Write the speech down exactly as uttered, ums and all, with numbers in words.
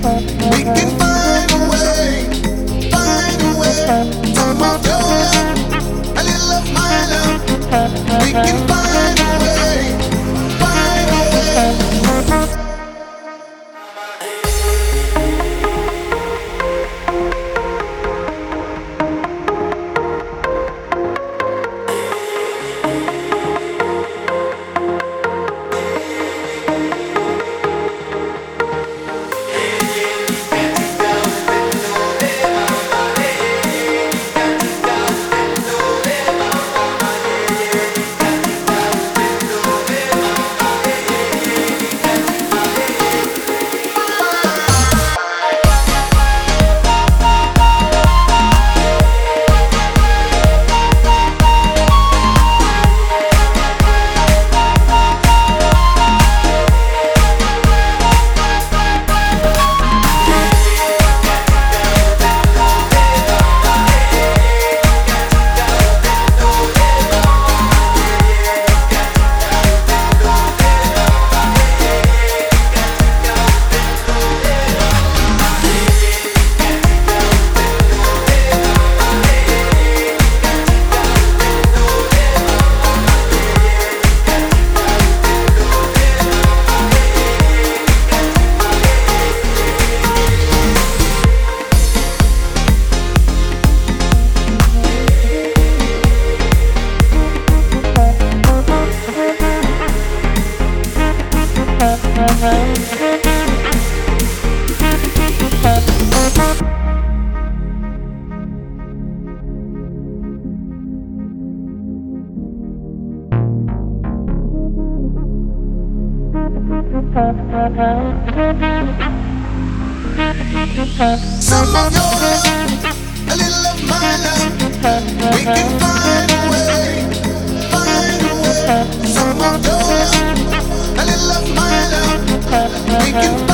We can find a way, find a way. Some of your love, a little of my love. We can find a way, find a way. Some of your love, a little of my love. We can find a way, find a way. Some of your love, a little of my love. We can